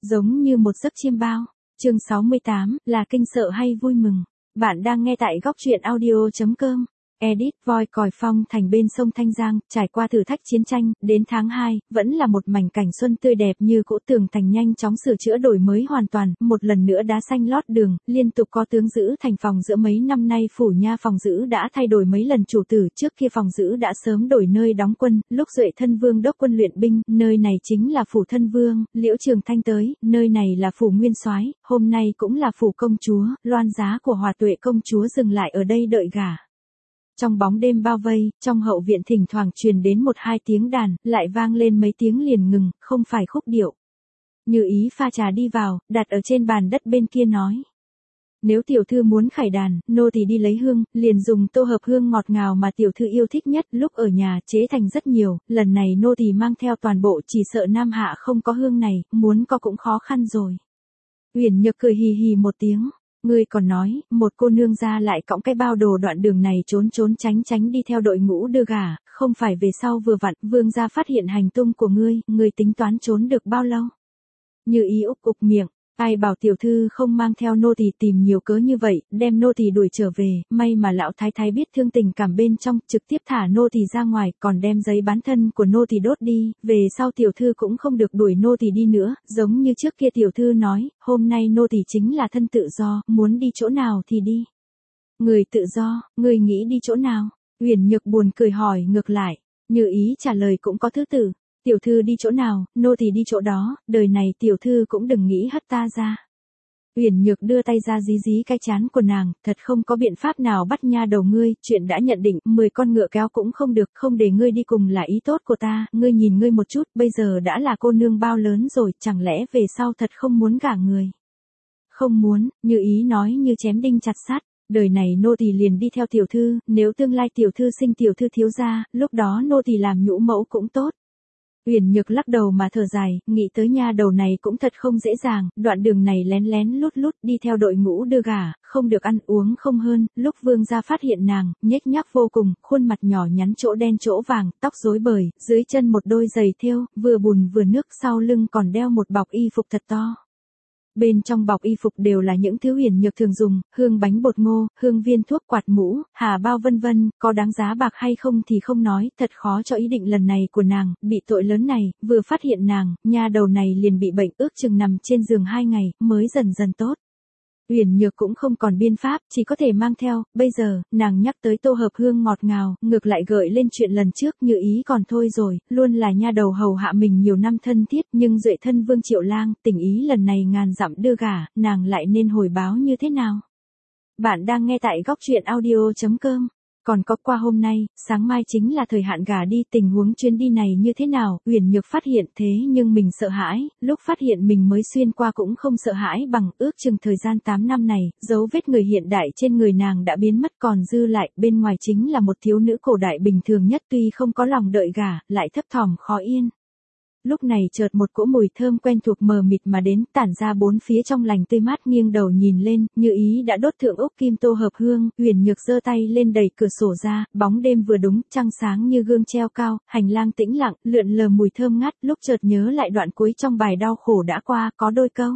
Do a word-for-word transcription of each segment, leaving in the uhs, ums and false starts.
giống như một giấc chiêm bao. Chương sáu mươi tám, là kinh sợ hay vui mừng? Bạn đang nghe tại góc truyện audio chấm com. Edit, voi còi phong thành bên sông Thanh Giang, trải qua thử thách chiến tranh, đến tháng hai, vẫn là một mảnh cảnh xuân tươi đẹp như cũ. Tường thành nhanh chóng sửa chữa đổi mới hoàn toàn, một lần nữa đá xanh lót đường, liên tục có tướng giữ thành phòng giữ. Mấy năm nay phủ nha phòng giữ đã thay đổi mấy lần chủ tử, trước kia phòng giữ đã sớm đổi nơi đóng quân, lúc Duệ Thân Vương đốc quân luyện binh, nơi này chính là phủ Thân Vương. Liễu Trường Thanh tới, nơi này là phủ Nguyên Soái, hôm nay cũng là phủ công chúa. Loan giá của Hòa Tuệ công chúa dừng lại ở đây đợi gả. Trong bóng đêm bao vây, trong hậu viện thỉnh thoảng truyền đến một hai tiếng đàn, lại vang lên mấy tiếng liền ngừng, không phải khúc điệu. Như Ý pha trà đi vào, đặt ở trên bàn đất bên kia nói: nếu tiểu thư muốn khải đàn, nô tỳ đi lấy hương, liền dùng tô hợp hương ngọt ngào mà tiểu thư yêu thích nhất, lúc ở nhà chế thành rất nhiều, lần này nô tỳ mang theo toàn bộ, chỉ sợ Nam Hạ không có hương này, muốn có cũng khó khăn rồi. Uyển Nhược cười hì hì một tiếng. Ngươi còn nói, một cô nương ra lại cõng cái bao đồ đoạn đường này trốn trốn tránh tránh đi theo đội ngũ đưa gả, không phải về sau vừa vặn vương gia phát hiện hành tung của ngươi, ngươi tính toán trốn được bao lâu? Như Ý úc ục miệng, ai bảo tiểu thư không mang theo nô tỳ tìm nhiều cớ như vậy, đem nô tỳ đuổi trở về, may mà lão thái thái biết thương tình cảm bên trong, trực tiếp thả nô tỳ ra ngoài, còn đem giấy bán thân của nô tỳ đốt đi, về sau tiểu thư cũng không được đuổi nô tỳ đi nữa, giống như trước kia tiểu thư nói, hôm nay nô tỳ chính là thân tự do, muốn đi chỗ nào thì đi. Người tự do, người nghĩ đi chỗ nào? Uyển Nhược buồn cười hỏi ngược lại. Như Ý trả lời cũng có thứ tự. Tiểu thư đi chỗ nào, nô tỳ đi chỗ đó, đời này tiểu thư cũng đừng nghĩ hất ta ra. Uyển Nhược đưa tay ra dí dí cái trán của nàng, thật không có biện pháp nào bắt nha đầu ngươi, chuyện đã nhận định, mười con ngựa kéo cũng không được, không để ngươi đi cùng là ý tốt của ta, ngươi nhìn ngươi một chút, bây giờ đã là cô nương bao lớn rồi, chẳng lẽ về sau thật không muốn gả người? Không muốn, Như Ý nói như chém đinh chặt sắt. Đời này nô tỳ liền đi theo tiểu thư, nếu tương lai tiểu thư sinh tiểu thư thiếu gia, lúc đó nô tỳ làm nhũ mẫu cũng tốt. Uyển Nhược lắc đầu mà thở dài, nghĩ tới nha đầu này cũng thật không dễ dàng, đoạn đường này lén lén lút lút đi theo đội ngũ đưa gả, không được ăn uống không hơn, lúc vương gia phát hiện nàng, nhếch nhác vô cùng, khuôn mặt nhỏ nhắn chỗ đen chỗ vàng, tóc rối bời, dưới chân một đôi giày thêu, vừa bùn vừa nước, sau lưng còn đeo một bọc y phục thật to. Bên trong bọc y phục đều là những thứ Uyển Nhược thường dùng, hương bánh bột ngô, hương viên thuốc quạt mũ, hà bao vân vân, có đáng giá bạc hay không thì không nói, thật khó cho ý định lần này của nàng, bị tội lớn này, vừa phát hiện nàng, nha đầu này liền bị bệnh, ước chừng nằm trên giường hai ngày, mới dần dần tốt. Uyển Nhược cũng không còn biên pháp, chỉ có thể mang theo, bây giờ, nàng nhắc tới tô hợp hương ngọt ngào, ngược lại gợi lên chuyện lần trước. Như Ý còn thôi rồi, luôn là nha đầu hầu hạ mình nhiều năm thân thiết, nhưng Duệ Thân Vương Triệu Lang, tình ý lần này ngàn dặm đưa gả, nàng lại nên hồi báo như thế nào? Bạn đang nghe tại góc truyện audio chấm com. Còn có qua hôm nay, sáng mai chính là thời hạn gả đi, tình huống chuyến đi này như thế nào, Uyển Nhược phát hiện thế nhưng mình sợ hãi, lúc phát hiện mình mới xuyên qua cũng không sợ hãi bằng, ước chừng thời gian tám năm này, dấu vết người hiện đại trên người nàng đã biến mất, còn dư lại, bên ngoài chính là một thiếu nữ cổ đại bình thường nhất, tuy không có lòng đợi gả, lại thấp thỏm khó yên. Lúc này chợt một cỗ mùi thơm quen thuộc mờ mịt mà đến, tản ra bốn phía trong lành tươi mát, nghiêng đầu nhìn lên, Như Ý đã đốt thượng ốc kim tô hợp hương. Uyển Nhược giơ tay lên đẩy cửa sổ ra, bóng đêm vừa đúng, trăng sáng như gương treo cao, hành lang tĩnh lặng, lượn lờ mùi thơm ngát, lúc chợt nhớ lại đoạn cuối trong bài đau khổ đã qua, có đôi câu.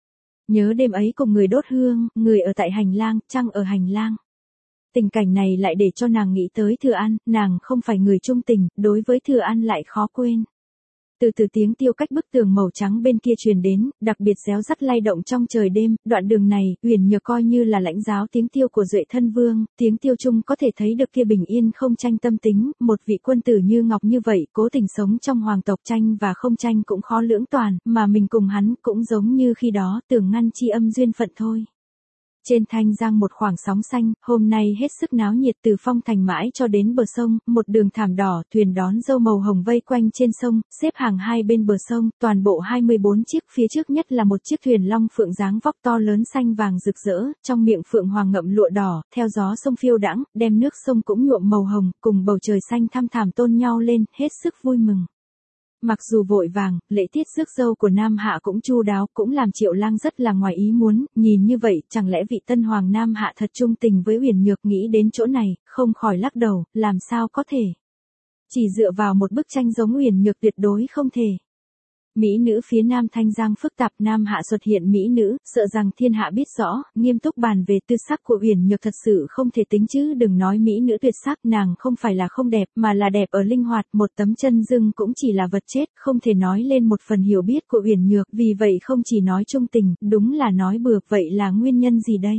Nhớ đêm ấy cùng người đốt hương, người ở tại hành lang, trăng ở hành lang. Tình cảnh này lại để cho nàng nghĩ tới Thừa An, nàng không phải người trung tình, đối với Thừa An lại khó quên. Từ từ tiếng tiêu cách bức tường màu trắng bên kia truyền đến, đặc biệt réo rắt lay động trong trời đêm, đoạn đường này, Uyển Nhược coi như là lãnh giáo tiếng tiêu của Duệ Thân Vương, tiếng tiêu chung có thể thấy được kia bình yên không tranh tâm tính, một vị quân tử như ngọc như vậy, cố tình sống trong hoàng tộc, tranh và không tranh cũng khó lưỡng toàn, mà mình cùng hắn cũng giống như khi đó, tưởng ngăn chi âm duyên phận thôi. Trên Thanh Giang một khoảng sóng xanh, hôm nay hết sức náo nhiệt, từ phong thành mãi cho đến bờ sông, một đường thảm đỏ, thuyền đón dâu màu hồng vây quanh trên sông, xếp hàng hai bên bờ sông, toàn bộ hai mươi bốn chiếc, phía trước nhất là một chiếc thuyền long phượng dáng vóc to lớn xanh vàng rực rỡ, trong miệng phượng hoàng ngậm lụa đỏ, theo gió sông phiêu đãng, đem nước sông cũng nhuộm màu hồng, cùng bầu trời xanh thăm thảm tôn nhau lên, hết sức vui mừng. Mặc dù vội vàng, lễ tiết rước dâu của Nam Hạ cũng chu đáo, cũng làm Triệu Lang rất là ngoài ý muốn, nhìn như vậy, chẳng lẽ vị tân hoàng Nam Hạ thật trung tình với Uyển Nhược, nghĩ đến chỗ này, không khỏi lắc đầu, làm sao có thể. Chỉ dựa vào một bức tranh giống Uyển Nhược tuyệt đối không thể. Mỹ nữ phía Nam Thanh Giang phức tạp, Nam Hạ xuất hiện mỹ nữ, sợ rằng thiên hạ biết rõ, nghiêm túc bàn về tư sắc của Uyển Nhược thật sự không thể tính chứ đừng nói mỹ nữ tuyệt sắc, nàng không phải là không đẹp, mà là đẹp ở linh hoạt, một tấm chân dưng cũng chỉ là vật chết, không thể nói lên một phần hiểu biết của Uyển Nhược, vì vậy không chỉ nói trung tình, đúng là nói bừa, vậy là nguyên nhân gì đây?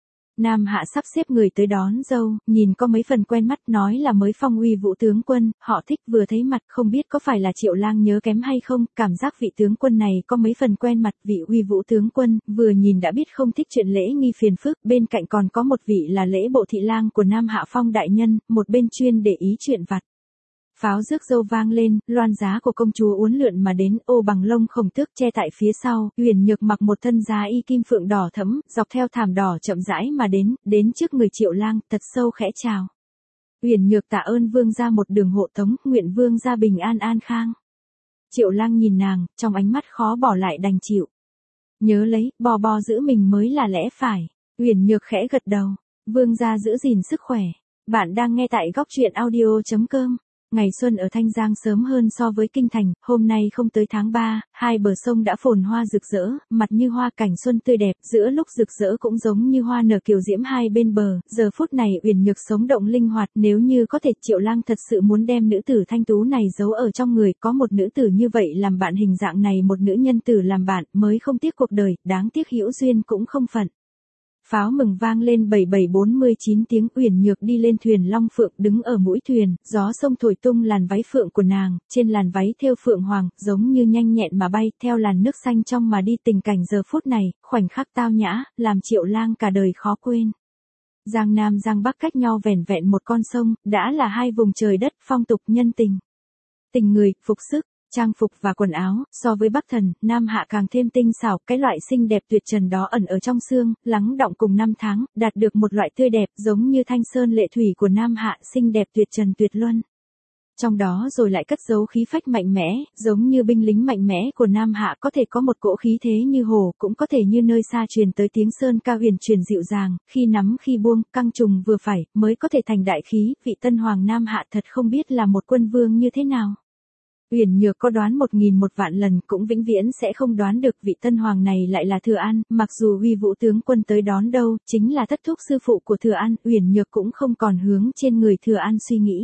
Nam Hạ sắp xếp người tới đón dâu, nhìn có mấy phần quen mắt, nói là mới phong uy Vũ tướng quân, họ thích, vừa thấy mặt không biết có phải là Triệu Lang nhớ kém hay không, cảm giác vị tướng quân này có mấy phần quen mặt, vị uy Vũ tướng quân, vừa nhìn đã biết không thích chuyện lễ nghi phiền phức, bên cạnh còn có một vị là lễ bộ thị lang của Nam Hạ phong đại nhân, một bên chuyên để ý chuyện vặt. Pháo rước dâu vang lên, loan giá của công chúa uốn lượn mà đến, ô bằng lông khổng tước che tại phía sau, Uyển Nhược mặc một thân giá y kim phượng đỏ thẫm, dọc theo thảm đỏ chậm rãi mà đến, đến trước người Triệu Lang, thật sâu khẽ chào. Uyển Nhược tạ ơn vương gia một đường hộ tống, nguyện vương gia bình an an khang. Triệu Lang nhìn nàng, trong ánh mắt khó bỏ lại đành chịu. Nhớ lấy, bò bò giữ mình mới là lẽ phải. Uyển Nhược khẽ gật đầu, vương gia giữ gìn sức khỏe. Bạn đang nghe tại góc truyện audio chấm com. Ngày xuân ở Thanh Giang sớm hơn so với kinh thành, hôm nay không tới tháng ba, hai bờ sông đã phồn hoa rực rỡ, mặt như hoa, cảnh xuân tươi đẹp, giữa lúc rực rỡ cũng giống như hoa nở kiều diễm hai bên bờ, giờ phút này Uyển Nhược sống động linh hoạt, nếu như có thể Triệu Lang thật sự muốn đem nữ tử thanh tú này giấu ở trong người, có một nữ tử như vậy làm bạn, hình dạng này một nữ nhân tử làm bạn, mới không tiếc cuộc đời, đáng tiếc hữu duyên cũng không phận. Pháo mừng vang lên bảy bảy bốn mươi chín tiếng, Uyển Nhược đi lên thuyền Long Phượng, đứng ở mũi thuyền, gió sông thổi tung làn váy phượng của nàng, trên làn váy thêu phượng hoàng, giống như nhanh nhẹn mà bay, theo làn nước xanh trong mà đi, tình cảnh giờ phút này, khoảnh khắc tao nhã, làm Triệu Lang cả đời khó quên. Giang Nam Giang Bắc cách nhau vẻn vẹn một con sông, đã là hai vùng trời đất, phong tục nhân tình. Tình người, phục sức, trang phục và quần áo, so với Bắc Thần, Nam Hạ càng thêm tinh xảo, cái loại xinh đẹp tuyệt trần đó ẩn ở trong xương, lắng đọng cùng năm tháng, đạt được một loại tươi đẹp giống như thanh sơn lệ thủy của Nam Hạ, xinh đẹp tuyệt trần tuyệt luân. Trong đó rồi lại cất giấu khí phách mạnh mẽ, giống như binh lính mạnh mẽ của Nam Hạ, có thể có một cỗ khí thế như hồ, cũng có thể như nơi xa truyền tới tiếng sơn ca huyền truyền dịu dàng, khi nắm khi buông, căng trùng vừa phải, mới có thể thành đại khí, vị tân hoàng Nam Hạ thật không biết là một quân vương như thế nào. Uyển Nhược có đoán một nghìn một vạn lần cũng vĩnh viễn sẽ không đoán được vị tân hoàng này lại là Thừa An, mặc dù uy Vũ tướng quân tới đón đâu, chính là thất thúc sư phụ của Thừa An, Uyển Nhược cũng không còn hướng trên người Thừa An suy nghĩ.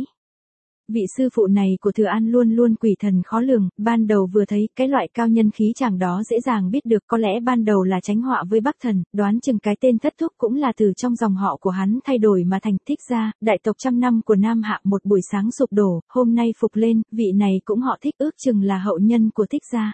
Vị sư phụ này của Thừa An luôn luôn quỷ thần khó lường, ban đầu vừa thấy cái loại cao nhân khí chàng đó dễ dàng biết được, có lẽ ban đầu là tránh họa với Bắc Thần, đoán chừng cái tên thất thúc cũng là từ trong dòng họ của hắn thay đổi mà thành. Thích Gia, đại tộc trăm năm của Nam Hạ, một buổi sáng sụp đổ, hôm nay phục lên, vị này cũng họ Thích, ước chừng là hậu nhân của Thích Gia.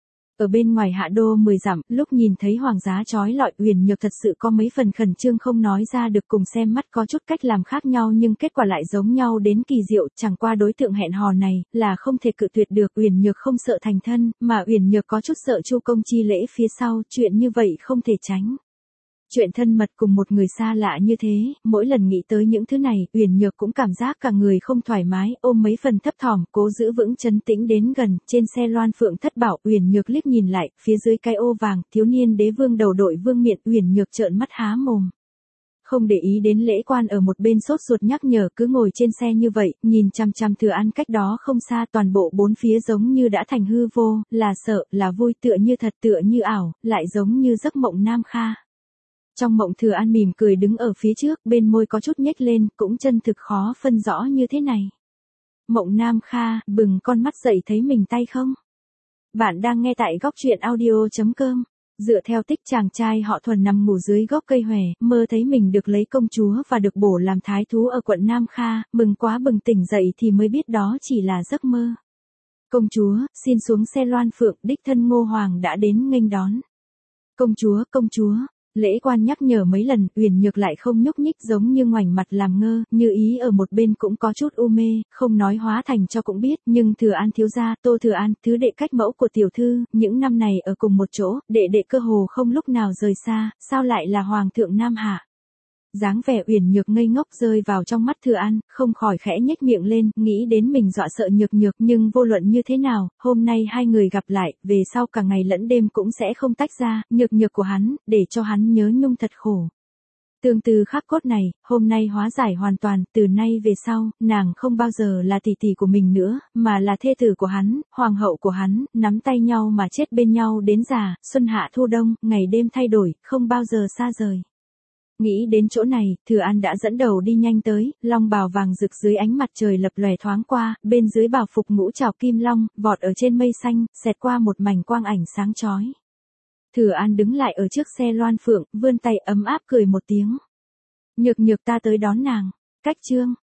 Ở bên ngoài hạ đô mười dặm, lúc nhìn thấy hoàng giá chói lọi, Uyển Nhược thật sự có mấy phần khẩn trương không nói ra được, cùng xem mắt có chút cách làm khác nhau nhưng kết quả lại giống nhau đến kỳ diệu, chẳng qua đối tượng hẹn hò này là không thể cự tuyệt được. Uyển Nhược không sợ thành thân, mà Uyển Nhược có chút sợ chu công chi lễ phía sau, chuyện như vậy không thể tránh. Chuyện thân mật cùng một người xa lạ như thế, mỗi lần nghĩ tới những thứ này, Uyển Nhược cũng cảm giác cả người không thoải mái, ôm mấy phần thấp thỏm, cố giữ vững trấn tĩnh đến gần, trên xe loan phượng thất bảo, Uyển Nhược liếc nhìn lại, phía dưới cái ô vàng, thiếu niên đế vương đầu đội vương miện, Uyển Nhược trợn mắt há mồm. Không để ý đến lễ quan ở một bên sốt ruột nhắc nhở, cứ ngồi trên xe như vậy, nhìn chằm chằm Thừa An cách đó không xa, toàn bộ bốn phía giống như đã thành hư vô, là sợ, là vui, tựa như thật, tựa như ảo, lại giống như giấc mộng Nam Kha. Trong mộng Thừa An mỉm cười đứng ở phía trước, bên môi có chút nhếch lên, cũng chân thực khó phân rõ như thế này. Mộng Nam Kha, bừng con mắt dậy thấy mình tay không? Bạn đang nghe tại góc truyện audio chấm com. Dựa theo tích, chàng trai họ Thuần nằm ngủ dưới gốc cây hòe, mơ thấy mình được lấy công chúa và được bổ làm thái thú ở quận Nam Kha, mừng quá bừng tỉnh dậy thì mới biết đó chỉ là giấc mơ. Công chúa, xin xuống xe loan phượng, đích thân Ngô Hoàng đã đến nghênh đón. Công chúa, công chúa. Lễ quan nhắc nhở mấy lần, Uyển Nhược lại không nhúc nhích, giống như ngoảnh mặt làm ngơ, như ý ở một bên cũng có chút u mê, không nói hóa thành cho cũng biết, nhưng Thừa An thiếu gia, Tô Thừa An, thứ đệ cách mẫu của tiểu thư, những năm này ở cùng một chỗ, đệ đệ cơ hồ không lúc nào rời xa, sao lại là hoàng thượng Nam Hạ? Dáng vẻ Uyển Nhược ngây ngốc rơi vào trong mắt Thừa An, không khỏi khẽ nhếch miệng lên, nghĩ đến mình dọa sợ Nhược Nhược, nhưng vô luận như thế nào, hôm nay hai người gặp lại, về sau cả ngày lẫn đêm cũng sẽ không tách ra, Nhược Nhược của hắn, để cho hắn nhớ nhung thật khổ. Tương tư khắc cốt này, hôm nay hóa giải hoàn toàn, từ nay về sau, nàng không bao giờ là tỷ tỷ của mình nữa, mà là thê tử của hắn, hoàng hậu của hắn, nắm tay nhau mà chết bên nhau đến già, xuân hạ thu đông, ngày đêm thay đổi, không bao giờ xa rời. Nghĩ đến chỗ này, Thừa An đã dẫn đầu đi nhanh tới, long bào vàng rực dưới ánh mặt trời lập lòe thoáng qua, bên dưới bào phục ngũ trảo kim long, vọt ở trên mây xanh, xẹt qua một mảnh quang ảnh sáng chói. Thừa An đứng lại ở trước xe loan phượng, vươn tay ấm áp cười một tiếng. Nhược nhược ta tới đón nàng. Cách chương